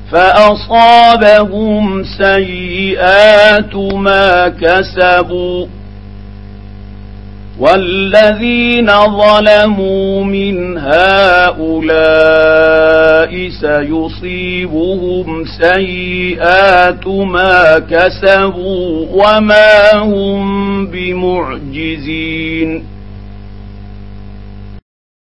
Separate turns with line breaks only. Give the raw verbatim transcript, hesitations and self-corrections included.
فأصابهم سيئات ما كسبوا والذين ظلموا من هؤلاء سيصيبهم سيئات ما كسبوا وما هم بمعجزين